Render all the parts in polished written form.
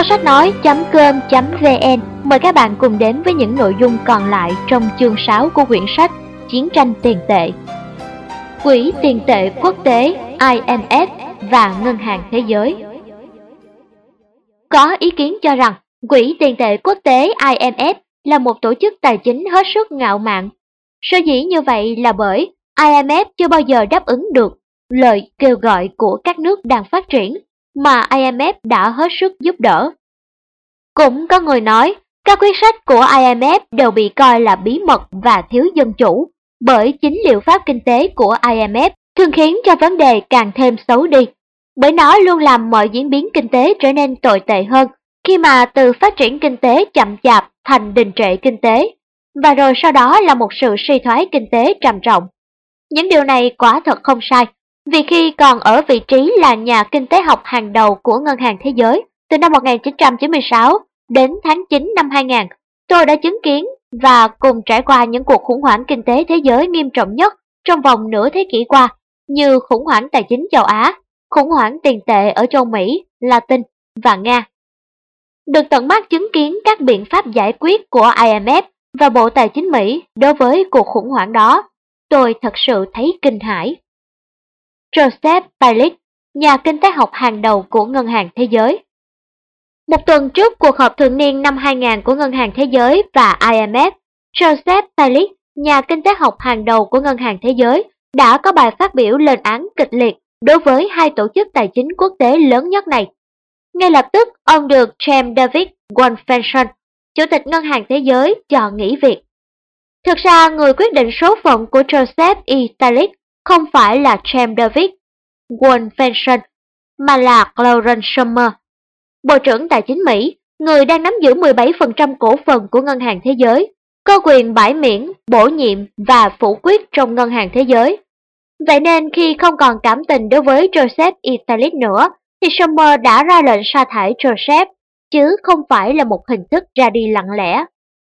Kho sách nói.com.vn mời các bạn cùng đến với những nội dung còn lại trong chương 6 của quyển sách Chiến tranh tiền tệ. Quỹ tiền tệ quốc tế IMF và Ngân hàng Thế giới. Có ý kiến cho rằng Quỹ tiền tệ quốc tế IMF là một tổ chức tài chính hết sức ngạo mạn. Sở dĩ như vậy là bởi IMF chưa bao giờ đáp ứng được lời kêu gọi của các nước đang phát triển mà IMF đã hết sức giúp đỡ. Cũng có người nói các quyết sách của IMF đều bị coi là bí mật và thiếu dân chủ, bởi chính liệu pháp kinh tế của IMF thường khiến cho vấn đề càng thêm xấu đi, bởi nó luôn làm mọi diễn biến kinh tế trở nên tồi tệ hơn khi mà từ phát triển kinh tế chậm chạp thành đình trệ kinh tế, và rồi sau đó là một sự suy thoái kinh tế trầm trọng. Những điều này quả thật không sai, vì khi còn ở vị trí là nhà kinh tế học hàng đầu của Ngân hàng Thế giới từ năm 1996 đến tháng 9 năm 2000, tôi đã chứng kiến và cùng trải qua những cuộc khủng hoảng kinh tế thế giới nghiêm trọng nhất trong vòng nửa thế kỷ qua, như khủng hoảng tài chính châu Á, khủng hoảng tiền tệ ở châu Mỹ, Latin và Nga. Được tận mắt chứng kiến các biện pháp giải quyết của IMF và Bộ Tài chính Mỹ đối với cuộc khủng hoảng đó, tôi thật sự thấy kinh hãi. Joseph Stiglitz, nhà kinh tế học hàng đầu của Ngân hàng Thế giới. Một tuần trước cuộc họp thường niên năm 2000 của Ngân hàng Thế giới và IMF, Joseph Stiglitz, nhà kinh tế học hàng đầu của Ngân hàng Thế giới, đã có bài phát biểu lên án kịch liệt đối với hai tổ chức tài chính quốc tế lớn nhất này. Ngay lập tức, ông được James David Wolfensohn, Chủ tịch Ngân hàng Thế giới, cho nghỉ việc. Thực ra, người quyết định số phận của Joseph E. Stiglitz không phải là James David Wolfensohn, mà là Clarence Summers, Bộ trưởng Tài chính Mỹ, người đang nắm giữ 17% cổ phần của Ngân hàng Thế giới, có quyền bãi miễn, bổ nhiệm và phủ quyết trong Ngân hàng Thế giới. Vậy nên khi không còn cảm tình đối với Joseph E. Stiglitz nữa, thì Summers đã ra lệnh sa thải Joseph, chứ không phải là một hình thức ra đi lặng lẽ.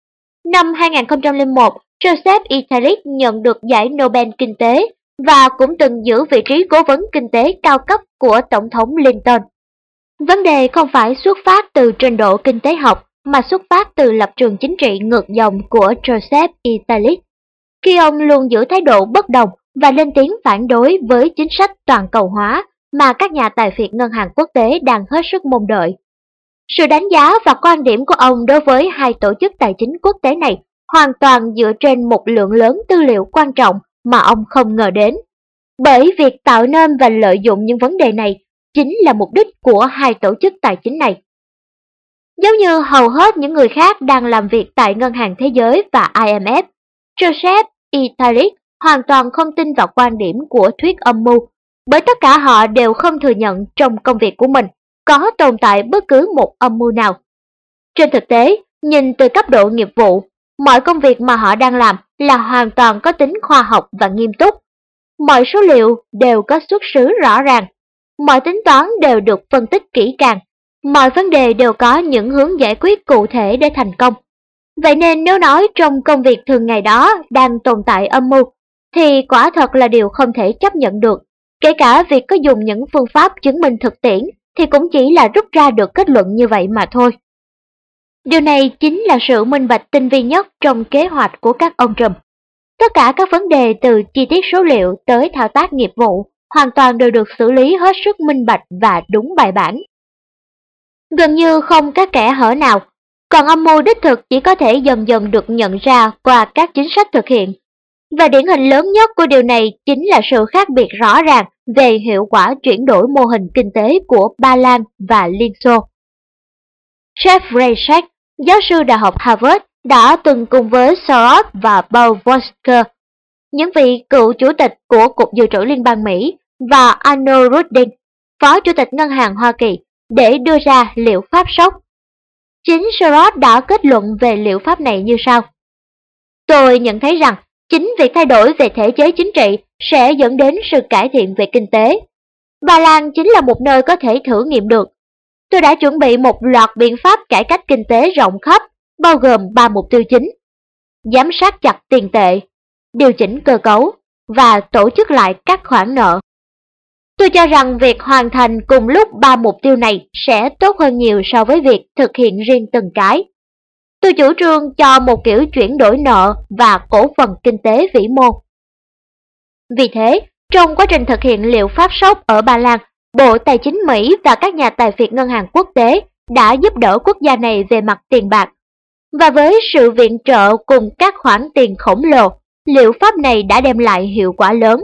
Năm 2001, Joseph E. Stiglitz nhận được giải Nobel Kinh tế và cũng từng giữ vị trí cố vấn kinh tế cao cấp của Tổng thống Clinton. Vấn đề không phải xuất phát từ trình độ kinh tế học mà xuất phát từ lập trường chính trị ngược dòng của Joseph E. Stiglitz, khi ông luôn giữ thái độ bất đồng và lên tiếng phản đối với chính sách toàn cầu hóa mà các nhà tài phiệt ngân hàng quốc tế đang hết sức mong đợi. Sự đánh giá và quan điểm của ông đối với hai tổ chức tài chính quốc tế này hoàn toàn dựa trên một lượng lớn tư liệu quan trọng mà ông không ngờ đến. Bởi việc tạo nên và lợi dụng những vấn đề này chính là mục đích của hai tổ chức tài chính này. Giống như hầu hết những người khác đang làm việc tại Ngân hàng Thế giới và IMF, Joseph E. Stiglitz hoàn toàn không tin vào quan điểm của thuyết âm mưu, bởi tất cả họ đều không thừa nhận trong công việc của mình có tồn tại bất cứ một âm mưu nào. Trên thực tế, nhìn từ cấp độ nghiệp vụ, mọi công việc mà họ đang làm là hoàn toàn có tính khoa học và nghiêm túc. Mọi số liệu đều có xuất xứ rõ ràng, mọi tính toán đều được phân tích kỹ càng, mọi vấn đề đều có những hướng giải quyết cụ thể để thành công. Vậy nên nếu nói trong công việc thường ngày đó đang tồn tại âm mưu, thì quả thật là điều không thể chấp nhận được. Kể cả việc có dùng những phương pháp chứng minh thực tiễn thì cũng chỉ là rút ra được kết luận như vậy mà thôi. Điều này chính là sự minh bạch tinh vi nhất trong kế hoạch của các ông trùm. Tất cả các vấn đề từ chi tiết số liệu tới thao tác nghiệp vụ hoàn toàn đều được xử lý hết sức minh bạch và đúng bài bản. Gần như không có kẽ hở nào, còn âm mưu đích thực chỉ có thể dần dần được nhận ra qua các chính sách thực hiện. Và điển hình lớn nhất của điều này chính là sự khác biệt rõ ràng về hiệu quả chuyển đổi mô hình kinh tế của Ba Lan và Liên Xô. Jeffrey Sachs, giáo sư Đại học Harvard, đã từng cùng với Soros và Paul Volcker, những vị cựu chủ tịch của Cục Dự trữ Liên bang Mỹ, và Arnold Rudin, phó chủ tịch Ngân hàng Hoa Kỳ, để đưa ra liệu pháp sốc. Chính Soros đã kết luận về liệu pháp này như sau. Tôi nhận thấy rằng chính việc thay đổi về thể chế chính trị sẽ dẫn đến sự cải thiện về kinh tế. Ba Lan chính là một nơi có thể thử nghiệm được. Tôi đã chuẩn bị một loạt biện pháp cải cách kinh tế rộng khắp, bao gồm 3 mục tiêu chính: giám sát chặt tiền tệ, điều chỉnh cơ cấu và tổ chức lại các khoản nợ. Tôi cho rằng việc hoàn thành cùng lúc 3 mục tiêu này sẽ tốt hơn nhiều so với việc thực hiện riêng từng cái. Tôi chủ trương cho một kiểu chuyển đổi nợ và cổ phần kinh tế vĩ mô. Vì thế, trong quá trình thực hiện liệu pháp sốc ở Ba Lan, Bộ Tài chính Mỹ và các nhà tài phiệt ngân hàng quốc tế đã giúp đỡ quốc gia này về mặt tiền bạc. Và với sự viện trợ cùng các khoản tiền khổng lồ, liệu pháp này đã đem lại hiệu quả lớn.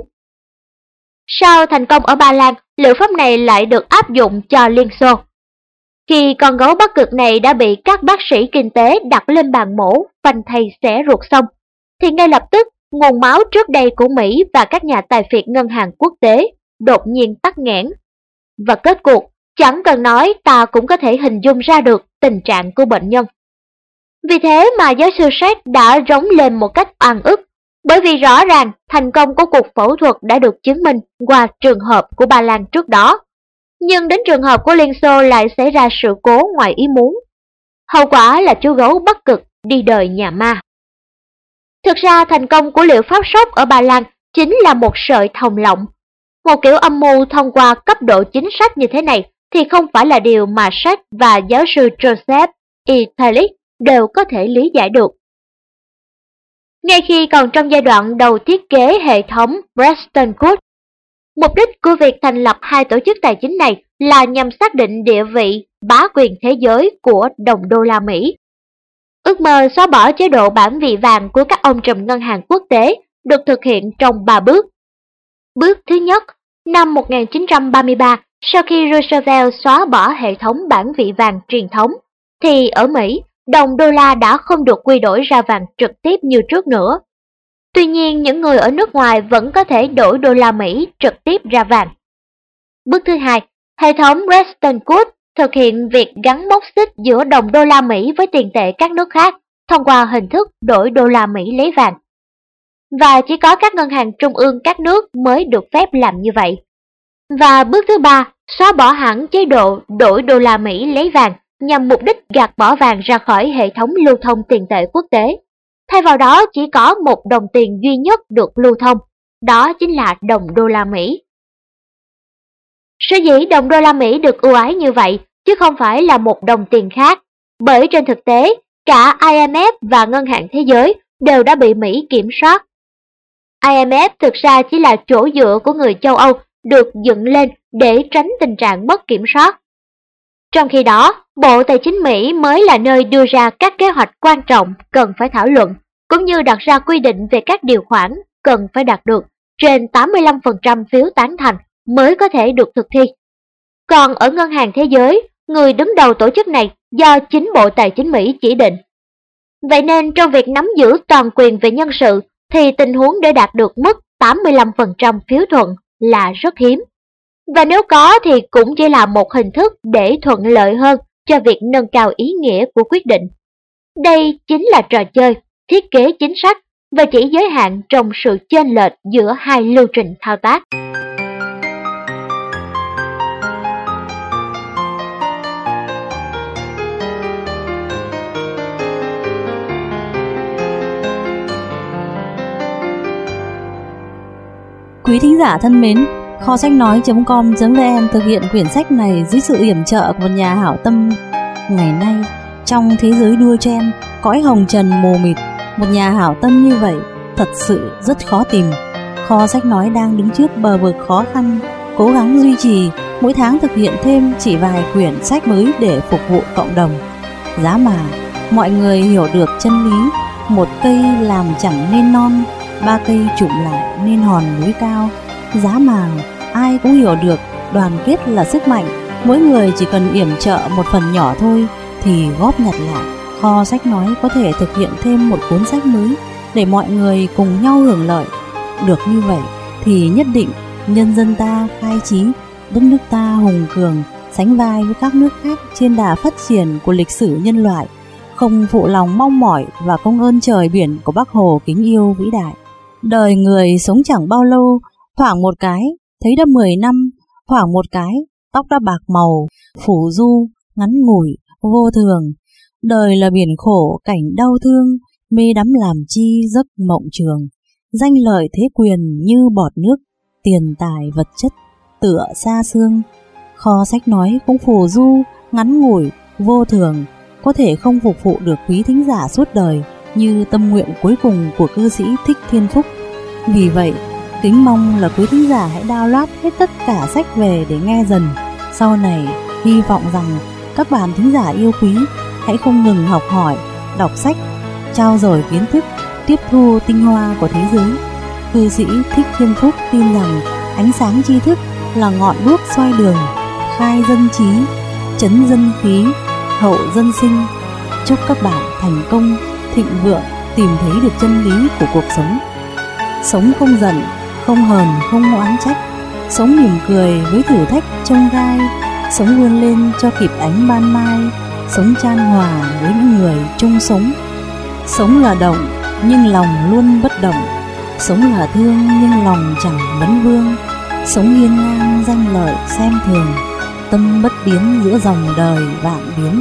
Sau thành công ở Ba Lan, liệu pháp này lại được áp dụng cho Liên Xô. Khi con gấu Bắc Cực này đã bị các bác sĩ kinh tế đặt lên bàn mổ, phanh thây xẻ ruột xong, thì ngay lập tức nguồn máu trước đây của Mỹ và các nhà tài phiệt ngân hàng quốc tế đột nhiên tắc nghẽn. Và kết cuộc, chẳng cần nói ta cũng có thể hình dung ra được tình trạng của bệnh nhân. Vì thế mà giáo sư Sachs đã rống lên một cách oan ức, bởi vì rõ ràng thành công của cuộc phẫu thuật đã được chứng minh qua trường hợp của Ba Lan trước đó. Nhưng đến trường hợp của Liên Xô lại xảy ra sự cố ngoài ý muốn. Hậu quả là chú gấu Bắc Cực đi đời nhà ma. Thực ra thành công của liệu pháp sốc ở Ba Lan chính là một sợi thòng lọng. Một kiểu âm mưu thông qua cấp độ chính sách như thế này thì không phải là điều mà Sachs và giáo sư Joseph Italic đều có thể lý giải được. Ngay khi còn trong giai đoạn đầu thiết kế hệ thống Bretton Woods, mục đích của việc thành lập hai tổ chức tài chính này là nhằm xác định địa vị bá quyền thế giới của đồng đô la Mỹ. Ước mơ xóa bỏ chế độ bản vị vàng của các ông trùm ngân hàng quốc tế được thực hiện trong 3 bước. Bước thứ nhất, năm 1933, sau khi Roosevelt xóa bỏ hệ thống bản vị vàng truyền thống, thì ở Mỹ, đồng đô la đã không được quy đổi ra vàng trực tiếp như trước nữa. Tuy nhiên, những người ở nước ngoài vẫn có thể đổi đô la Mỹ trực tiếp ra vàng. Bước thứ hai, hệ thống Bretton Woods thực hiện việc gắn mốc xích giữa đồng đô la Mỹ với tiền tệ các nước khác thông qua hình thức đổi đô la Mỹ lấy vàng. Và chỉ có các ngân hàng trung ương các nước mới được phép làm như vậy. Và bước thứ ba, xóa bỏ hẳn chế độ đổi đô la Mỹ lấy vàng nhằm mục đích gạt bỏ vàng ra khỏi hệ thống lưu thông tiền tệ quốc tế. Thay vào đó chỉ có một đồng tiền duy nhất được lưu thông, đó chính là đồng đô la Mỹ. Sở dĩ đồng đô la Mỹ được ưu ái như vậy, chứ không phải là một đồng tiền khác, bởi trên thực tế, cả IMF và Ngân hàng Thế giới đều đã bị Mỹ kiểm soát. IMF thực ra chỉ là chỗ dựa của người châu Âu được dựng lên để tránh tình trạng mất kiểm soát. Trong khi đó, Bộ Tài chính Mỹ mới là nơi đưa ra các kế hoạch quan trọng cần phải thảo luận, cũng như đặt ra quy định về các điều khoản cần phải đạt được trên 85% phiếu tán thành mới có thể được thực thi. Còn ở Ngân hàng Thế giới, người đứng đầu tổ chức này do chính Bộ Tài chính Mỹ chỉ định. Vậy nên trong việc nắm giữ toàn quyền về nhân sự thì tình huống để đạt được mức 85% phiếu thuận là rất hiếm. Và nếu có thì cũng chỉ là một hình thức để thuận lợi hơn cho việc nâng cao ý nghĩa của quyết định. Đây chính là trò chơi, thiết kế chính sách và chỉ giới hạn trong sự chênh lệch giữa hai lưu trình thao tác. Quý thính giả thân mến, kho sách nói.com.vn thực hiện quyển sách này dưới sự yểm trợ của một nhà hảo tâm. Ngày nay, trong thế giới đua chen, cõi hồng trần mù mịt, một nhà hảo tâm như vậy thật sự rất khó tìm. Kho sách nói đang đứng trước bờ vực khó khăn, cố gắng duy trì, mỗi tháng thực hiện thêm chỉ vài quyển sách mới để phục vụ cộng đồng. Giá mà mọi người hiểu được chân lý, một cây làm chẳng nên non, ba cây chụm lại nên hòn núi cao. Giá mà ai cũng hiểu được đoàn kết là sức mạnh, mỗi người chỉ cần yểm trợ một phần nhỏ thôi thì góp nhặt lại, kho sách nói có thể thực hiện thêm một cuốn sách mới để mọi người cùng nhau hưởng lợi. Được như vậy thì nhất định nhân dân ta khai trí, đất nước ta hùng cường, sánh vai với các nước khác trên đà phát triển của lịch sử nhân loại, không phụ lòng mong mỏi và công ơn trời biển của Bác Hồ kính yêu vĩ đại. Đời người sống chẳng bao lâu, thoảng một cái thấy đã 10 năm, thoảng một cái tóc đã bạc màu, phủ du, ngắn ngủi, vô thường. Đời là biển khổ, cảnh đau thương, mê đắm làm chi giấc mộng trường. Danh lợi thế quyền như bọt nước, tiền tài vật chất tựa xa xương. Kho sách nói cũng phù du, ngắn ngủi, vô thường, có thể không phục vụ được quý thính giả suốt đời như tâm nguyện cuối cùng của cư sĩ Thích Thiên Phúc. Vì vậy, kính mong là quý thính giả hãy download hết tất cả sách về để nghe dần. Sau này, hy vọng rằng các bạn thính giả yêu quý hãy không ngừng học hỏi, đọc sách, trau dồi kiến thức, tiếp thu tinh hoa của thế giới. Cư sĩ Thích Thiên Phúc tin rằng ánh sáng tri thức là ngọn đuốc soi đường, khai dân trí, trấn dân khí, hậu dân sinh. Chúc các bạn thành công, thịnh vượng, tìm thấy được chân lý của cuộc sống. Sống không giận, không hờn, không oán trách, sống mỉm cười với thử thách chông gai, sống vươn lên cho kịp ánh ban mai, sống chan hòa với những người chung sống. Sống là động, nhưng lòng luôn bất động, sống là thương nhưng lòng chẳng vấn vương, sống hiên ngang danh lợi xem thường, tâm bất biến giữa dòng đời vạn biến.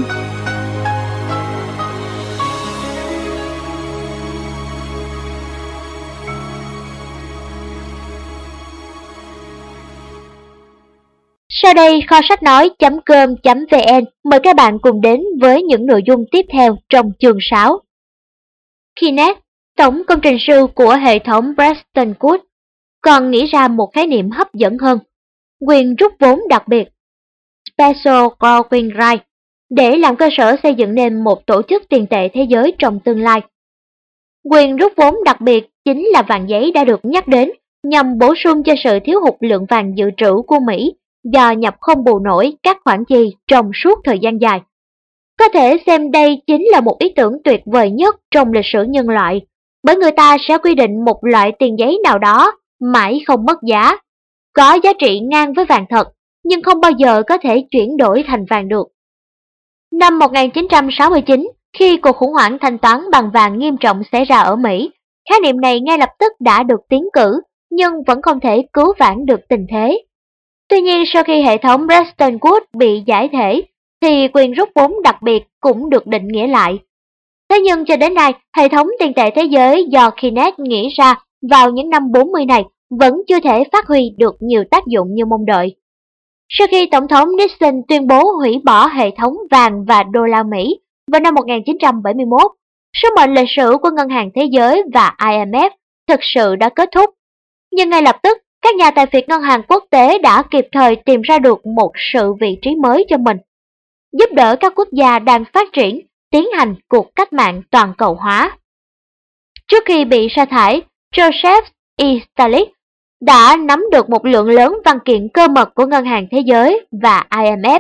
Sau đây kho sách nói.com.vn mời các bạn cùng đến với những nội dung tiếp theo trong chương 6. Kinnett, tổng công trình sư của hệ thống Preston Wood, còn nghĩ ra một khái niệm hấp dẫn hơn: quyền rút vốn đặc biệt, Special Borrowing Right, để làm cơ sở xây dựng nên một tổ chức tiền tệ thế giới trong tương lai. Quyền rút vốn đặc biệt chính là vàng giấy đã được nhắc đến nhằm bổ sung cho sự thiếu hụt lượng vàng dự trữ của Mỹ do nhập không bù nổi các khoản chi trong suốt thời gian dài. Có thể xem đây chính là một ý tưởng tuyệt vời nhất trong lịch sử nhân loại, bởi người ta sẽ quy định một loại tiền giấy nào đó mãi không mất giá, có giá trị ngang với vàng thật, nhưng không bao giờ có thể chuyển đổi thành vàng được. Năm 1969, khi cuộc khủng hoảng thanh toán bằng vàng nghiêm trọng xảy ra ở Mỹ, khái niệm này ngay lập tức đã được tiến cử, nhưng vẫn không thể cứu vãn được tình thế. Tuy nhiên, sau khi hệ thống Bretton Woods bị giải thể, thì quyền rút vốn đặc biệt cũng được định nghĩa lại. Thế nhưng cho đến nay, hệ thống tiền tệ thế giới do Kinnett nghĩ ra vào những năm 40 này vẫn chưa thể phát huy được nhiều tác dụng như mong đợi. Sau khi Tổng thống Nixon tuyên bố hủy bỏ hệ thống vàng và đô la Mỹ vào năm 1971, sứ mệnh lịch sử của Ngân hàng Thế giới và IMF thực sự đã kết thúc. Nhưng ngay lập tức, các nhà tài phiệt ngân hàng quốc tế đã kịp thời tìm ra được một sự vị trí mới cho mình, giúp đỡ các quốc gia đang phát triển tiến hành cuộc cách mạng toàn cầu hóa. Trước khi bị sa thải, Joseph E. Stiglitz đã nắm được một lượng lớn văn kiện cơ mật của Ngân hàng Thế giới và IMF.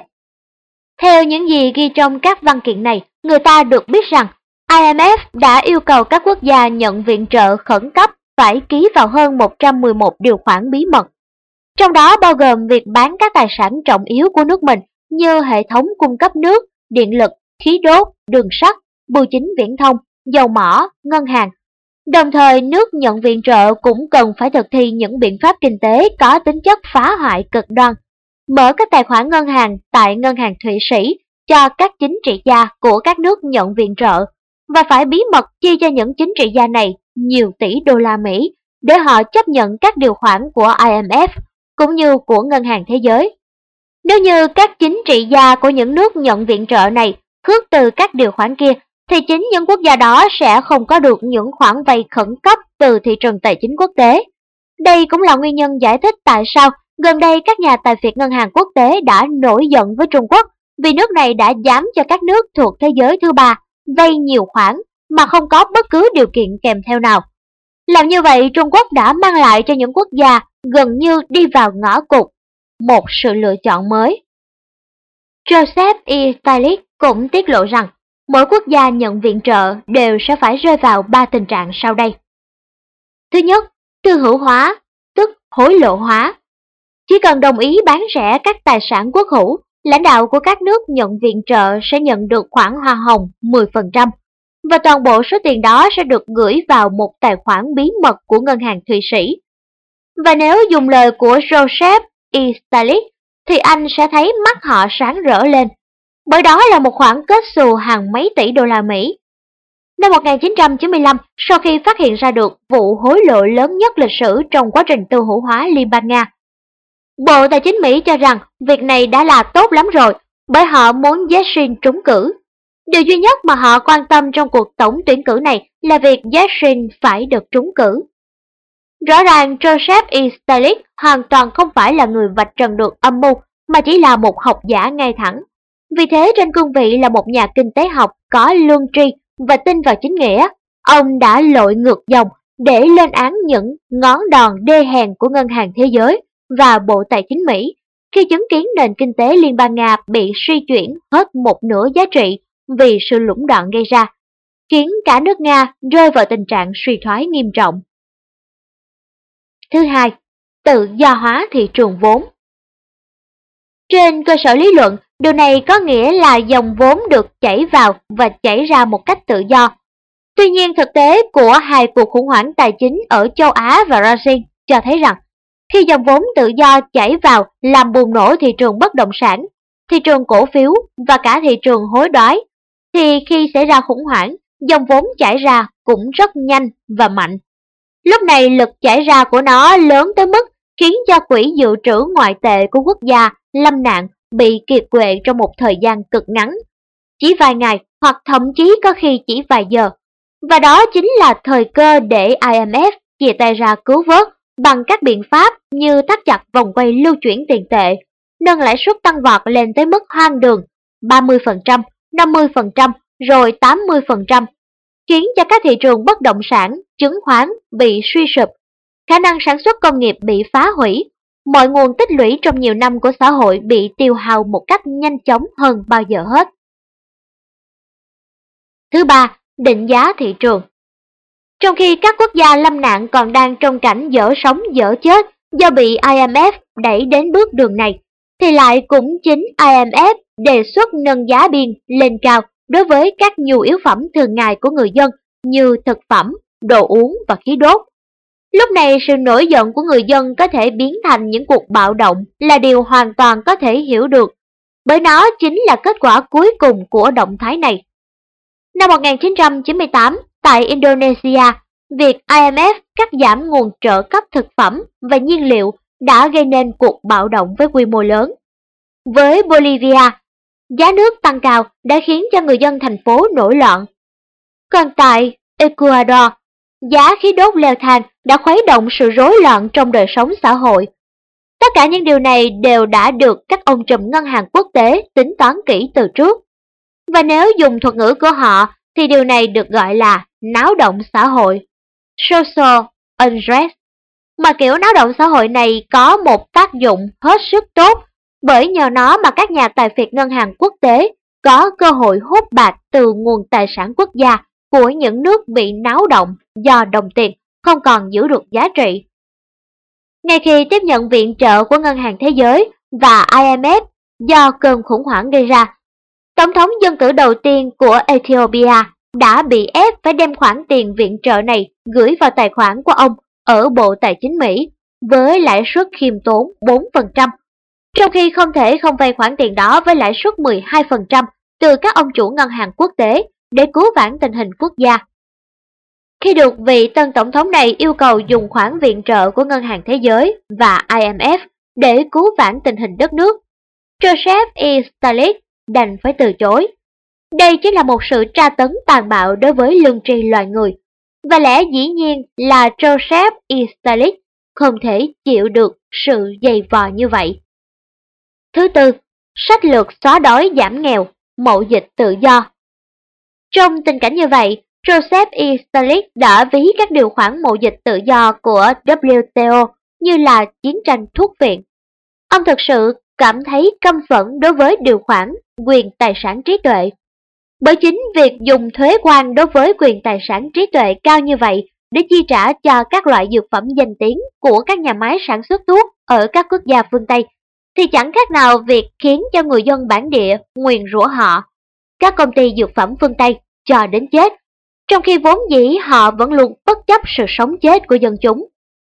Theo những gì ghi trong các văn kiện này, người ta được biết rằng IMF đã yêu cầu các quốc gia nhận viện trợ khẩn cấp phải ký vào hơn 111 điều khoản bí mật, trong đó bao gồm việc bán các tài sản trọng yếu của nước mình như hệ thống cung cấp nước, điện lực, khí đốt, đường sắt, bưu chính viễn thông, dầu mỏ, ngân hàng. Đồng thời, nước nhận viện trợ cũng cần phải thực thi những biện pháp kinh tế có tính chất phá hoại cực đoan, mở các tài khoản ngân hàng tại Ngân hàng Thụy Sĩ cho các chính trị gia của các nước nhận viện trợ, và phải bí mật chi cho những chính trị gia này nhiều tỷ đô la Mỹ để họ chấp nhận các điều khoản của IMF cũng như của Ngân hàng Thế giới. Nếu như các chính trị gia của những nước nhận viện trợ này khước từ các điều khoản kia, thì chính những quốc gia đó sẽ không có được những khoản vay khẩn cấp từ thị trường tài chính quốc tế. Đây cũng là nguyên nhân giải thích tại sao gần đây các nhà tài phiệt ngân hàng quốc tế đã nổi giận với Trung Quốc vì nước này đã dám cho các nước thuộc thế giới thứ ba vay nhiều khoản mà không có bất cứ điều kiện kèm theo nào. Làm như vậy, Trung Quốc đã mang lại cho những quốc gia gần như đi vào ngõ cụt một sự lựa chọn mới. Joseph E. Stiglitz cũng tiết lộ rằng mỗi quốc gia nhận viện trợ đều sẽ phải rơi vào 3 tình trạng sau đây. Thứ nhất, tư hữu hóa, tức hối lộ hóa. Chỉ cần đồng ý bán rẻ các tài sản quốc hữu, lãnh đạo của các nước nhận viện trợ sẽ nhận được khoản hoa hồng 10%, và toàn bộ số tiền đó sẽ được gửi vào một tài khoản bí mật của Ngân hàng Thụy Sĩ. Và nếu dùng lời của Joseph E. Stiglitz, thì anh sẽ thấy mắt họ sáng rỡ lên, bởi đó là một khoản kết xù hàng mấy tỷ đô la Mỹ. Năm 1995, sau khi phát hiện ra được vụ hối lộ lớn nhất lịch sử trong quá trình tư hữu hóa Liên bang Nga, Bộ Tài chính Mỹ cho rằng việc này đã là tốt lắm rồi, bởi họ muốn Yeltsin trúng cử. Điều duy nhất mà họ quan tâm trong cuộc tổng tuyển cử này là việc Yeltsin phải được trúng cử. Rõ ràng Joseph E. Stiglitz hoàn toàn không phải là người vạch trần được âm mưu, mà chỉ là một học giả ngay thẳng. Vì thế trên cương vị là một nhà kinh tế học có lương tri và tin vào chính nghĩa, ông đã lội ngược dòng để lên án những ngón đòn đê hèn của Ngân hàng Thế giới và Bộ Tài chính Mỹ khi chứng kiến nền kinh tế Liên bang Nga bị suy chuyển hết một nửa giá trị vì sự lũng đoạn gây ra, khiến cả nước Nga rơi vào tình trạng suy thoái nghiêm trọng. Thứ hai, tự do hóa thị trường vốn. Trên cơ sở lý luận, điều này có nghĩa là dòng vốn được chảy vào và chảy ra một cách tự do. Tuy nhiên, thực tế của hai cuộc khủng hoảng tài chính ở châu Á và Brazil cho thấy rằng, khi dòng vốn tự do chảy vào làm bùng nổ thị trường bất động sản, thị trường cổ phiếu và cả thị trường hối đoái, thì khi xảy ra khủng hoảng, dòng vốn chảy ra cũng rất nhanh và mạnh. Lúc này lực chảy ra của nó lớn tới mức khiến cho quỹ dự trữ ngoại tệ của quốc gia lâm nạn, bị kiệt quệ trong một thời gian cực ngắn, chỉ vài ngày hoặc thậm chí có khi chỉ vài giờ. Và đó chính là thời cơ để IMF chìa tay ra cứu vớt bằng các biện pháp như thắt chặt vòng quay lưu chuyển tiền tệ, nâng lãi suất tăng vọt lên tới mức hoang đường 30%, 50%, rồi 80%, khiến cho các thị trường bất động sản, chứng khoán bị suy sụp, khả năng sản xuất công nghiệp bị phá hủy, mọi nguồn tích lũy trong nhiều năm của xã hội bị tiêu hao một cách nhanh chóng hơn bao giờ hết. Thứ ba, định giá thị trường. Trong khi các quốc gia lâm nạn còn đang trong cảnh dở sống dở chết do bị IMF đẩy đến bước đường này, thì lại cũng chính IMF đề xuất nâng giá biên lên cao đối với các nhu yếu phẩm thường ngày của người dân như thực phẩm, đồ uống và khí đốt. Lúc này sự nổi giận của người dân có thể biến thành những cuộc bạo động là điều hoàn toàn có thể hiểu được, bởi nó chính là kết quả cuối cùng của động thái này. Năm 1998, tại Indonesia, việc IMF cắt giảm nguồn trợ cấp thực phẩm và nhiên liệu đã gây nên cuộc bạo động với quy mô lớn. Với Bolivia, giá nước tăng cao đã khiến cho người dân thành phố nổi loạn. Còn tại Ecuador, giá khí đốt leo thang đã khuấy động sự rối loạn trong đời sống xã hội. Tất cả những điều này đều đã được các ông trùm ngân hàng quốc tế tính toán kỹ từ trước. Và nếu dùng thuật ngữ của họ thì điều này được gọi là náo động xã hội, social unrest. Mà kiểu náo động xã hội này có một tác dụng hết sức tốt, bởi nhờ nó mà các nhà tài phiệt ngân hàng quốc tế có cơ hội hút bạc từ nguồn tài sản quốc gia của những nước bị náo động do đồng tiền không còn giữ được giá trị. Ngay khi tiếp nhận viện trợ của Ngân hàng Thế giới và IMF do cơn khủng hoảng gây ra, Tổng thống dân cử đầu tiên của Ethiopia đã bị ép phải đem khoản tiền viện trợ này gửi vào tài khoản của ông ở Bộ Tài chính Mỹ với lãi suất khiêm tốn 4%, trong khi không thể không vay khoản tiền đó với lãi suất 12% từ các ông chủ ngân hàng quốc tế để cứu vãn tình hình quốc gia. Khi được vị tân tổng thống này yêu cầu dùng khoản viện trợ của Ngân hàng Thế giới và IMF để cứu vãn tình hình đất nước, Joseph E. Stiglitz đành phải từ chối. Đây chính là một sự tra tấn tàn bạo đối với lương tri loài người, và lẽ dĩ nhiên là Joseph E. Stiglitz không thể chịu được sự dày vò như vậy. Thứ tư, sách lược xóa đói giảm nghèo, mậu dịch tự do. Trong tình cảnh như vậy, Joseph E. Stiglitz đã ví các điều khoản mậu dịch tự do của WTO như là chiến tranh thuốc viện. Ông thực sự cảm thấy căm phẫn đối với điều khoản quyền tài sản trí tuệ. Bởi chính việc dùng thuế quan đối với quyền tài sản trí tuệ cao như vậy để chi trả cho các loại dược phẩm danh tiếng của các nhà máy sản xuất thuốc ở các quốc gia phương Tây thì chẳng khác nào việc khiến cho người dân bản địa nguyền rủa họ, các công ty dược phẩm phương Tây, cho đến chết, trong khi vốn dĩ họ vẫn luôn bất chấp sự sống chết của dân chúng.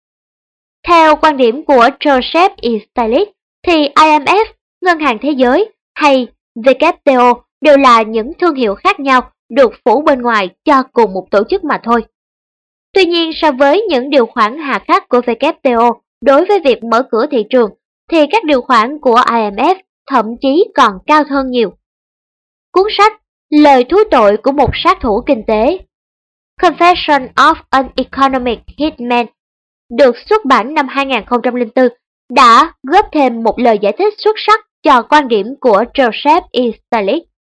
Theo quan điểm của Joseph E. Stiglitz, thì IMF, Ngân hàng Thế giới hay WTO đều là những thương hiệu khác nhau được phủ bên ngoài cho cùng một tổ chức mà thôi. Tuy nhiên, so với những điều khoản hà khắc của WTO đối với việc mở cửa thị trường, thì các điều khoản của IMF thậm chí còn cao hơn nhiều. Cuốn sách Lời thú tội của một sát thủ kinh tế, Confession of an Economic Hitman, được xuất bản năm 2004, đã góp thêm một lời giải thích xuất sắc cho quan điểm của Joseph E. Stiglitz.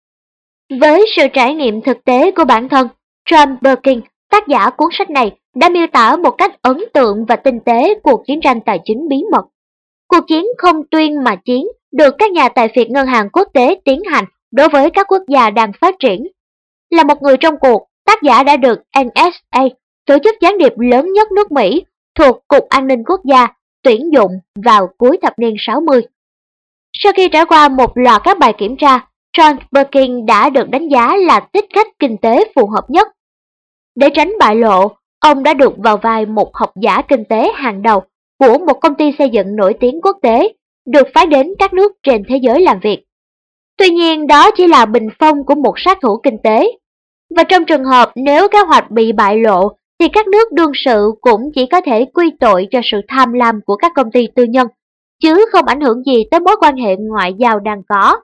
Với sự trải nghiệm thực tế của bản thân, John Perkins, tác giả cuốn sách này, đã miêu tả một cách ấn tượng và tinh tế cuộc chiến tranh tài chính bí mật. Cuộc chiến không tuyên mà chiến được các nhà tài phiệt ngân hàng quốc tế tiến hành đối với các quốc gia đang phát triển. Là một người trong cuộc, tác giả đã được NSA, tổ chức gián điệp lớn nhất nước Mỹ thuộc Cục An ninh Quốc gia, tuyển dụng vào cuối thập niên 60. Sau khi trải qua một loạt các bài kiểm tra, John Perkins đã được đánh giá là thích khách kinh tế phù hợp nhất. Để tránh bại lộ, ông đã được vào vai một học giả kinh tế hàng đầu của một công ty xây dựng nổi tiếng quốc tế, được phái đến các nước trên thế giới làm việc. Tuy nhiên, đó chỉ là bình phong của một sát thủ kinh tế. Và trong trường hợp nếu kế hoạch bị bại lộ, thì các nước đương sự cũng chỉ có thể quy tội cho sự tham lam của các công ty tư nhân, chứ không ảnh hưởng gì tới mối quan hệ ngoại giao đang có.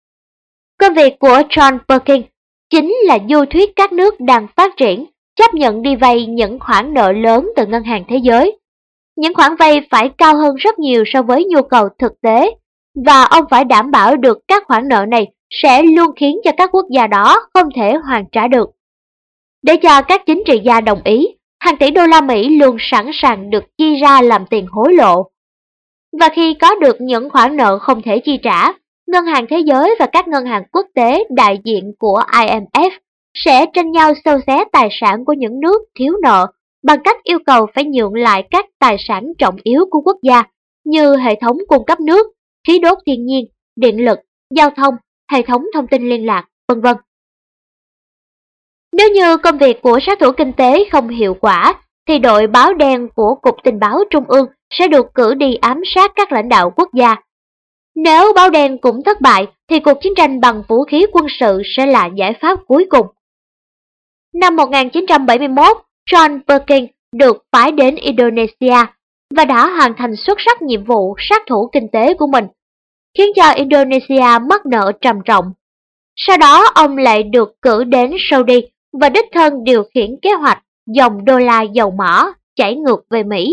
Công việc của John Perkins chính là du thuyết các nước đang phát triển chấp nhận đi vay những khoản nợ lớn từ ngân hàng thế giới. Những khoản vay phải cao hơn rất nhiều so với nhu cầu thực tế, và ông phải đảm bảo được các khoản nợ này sẽ luôn khiến cho các quốc gia đó không thể hoàn trả được. Để cho các chính trị gia đồng ý, hàng tỷ đô la Mỹ luôn sẵn sàng được chi ra làm tiền hối lộ. Và khi có được những khoản nợ không thể chi trả, Ngân hàng Thế giới và các ngân hàng quốc tế đại diện của IMF sẽ tranh nhau xâu xé tài sản của những nước thiếu nợ bằng cách yêu cầu phải nhượng lại các tài sản trọng yếu của quốc gia như hệ thống cung cấp nước, khí đốt thiên nhiên, điện lực, giao thông, hệ thống thông tin liên lạc, v.v. Nếu như công việc của sát thủ kinh tế không hiệu quả, thì đội báo đen của Cục Tình báo Trung ương sẽ được cử đi ám sát các lãnh đạo quốc gia. Nếu báo đen cũng thất bại, thì cuộc chiến tranh bằng vũ khí quân sự sẽ là giải pháp cuối cùng. Năm 1971, John Perkins được phái đến Indonesia và đã hoàn thành xuất sắc nhiệm vụ sát thủ kinh tế của mình, khiến cho Indonesia mắc nợ trầm trọng. Sau đó ông lại được cử đến Saudi và đích thân điều khiển kế hoạch dòng đô la dầu mỏ chảy ngược về Mỹ.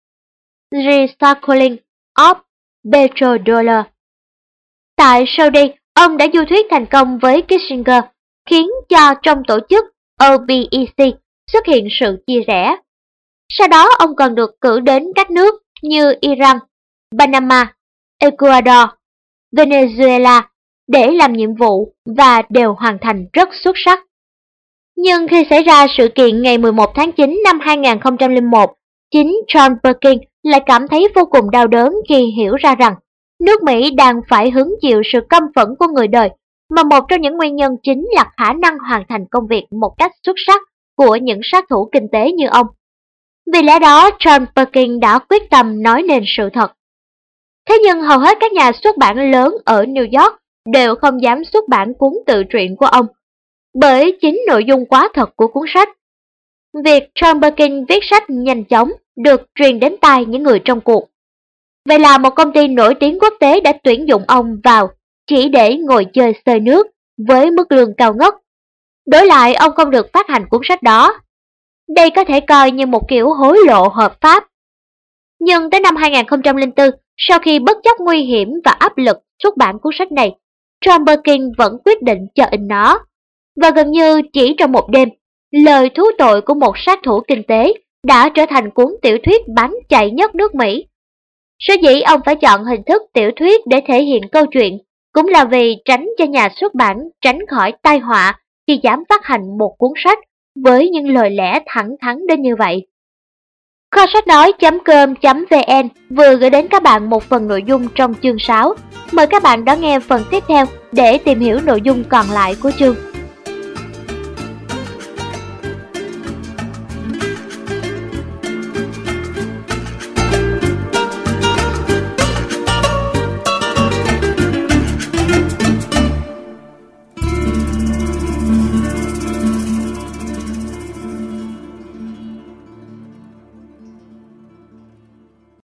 Recycling of Petrodollar. Tại Saudi, ông đã du thuyết thành công với Kissinger, khiến cho trong tổ chức OPEC xuất hiện sự chia rẽ. Sau đó ông còn được cử đến các nước như Iran, Panama, Ecuador, Venezuela để làm nhiệm vụ và đều hoàn thành rất xuất sắc. Nhưng khi xảy ra sự kiện ngày 11 tháng 9 năm 2001, chính John Perkins lại cảm thấy vô cùng đau đớn khi hiểu ra rằng nước Mỹ đang phải hứng chịu sự căm phẫn của người đời, mà một trong những nguyên nhân chính là khả năng hoàn thành công việc một cách xuất sắc của những sát thủ kinh tế như ông. Vì lẽ đó, John Perkins đã quyết tâm nói nên sự thật. Thế nhưng hầu hết các nhà xuất bản lớn ở New York đều không dám xuất bản cuốn tự truyện của ông, bởi chính nội dung quá thật của cuốn sách. Việc John Perkins viết sách nhanh chóng được truyền đến tai những người trong cuộc. Vậy là một công ty nổi tiếng quốc tế đã tuyển dụng ông vào chỉ để ngồi chơi xơi nước với mức lương cao ngất. Đổi lại, ông không được phát hành cuốn sách đó. Đây có thể coi như một kiểu hối lộ hợp pháp. Nhưng tới năm 2004, sau khi bất chấp nguy hiểm và áp lực xuất bản cuốn sách này, John Perkins vẫn quyết định cho in nó. Và gần như chỉ trong một đêm, Lời thú tội của một sát thủ kinh tế đã trở thành cuốn tiểu thuyết bán chạy nhất nước Mỹ. Sở dĩ ông phải chọn hình thức tiểu thuyết để thể hiện câu chuyện cũng là vì tránh cho nhà xuất bản tránh khỏi tai họa khi dám phát hành một cuốn sách với những lời lẽ thẳng thắn đến như vậy. Kho sách nói.com.vn vừa gửi đến các bạn một phần nội dung trong chương 6. Mời các bạn đón nghe phần tiếp theo để tìm hiểu nội dung còn lại của chương.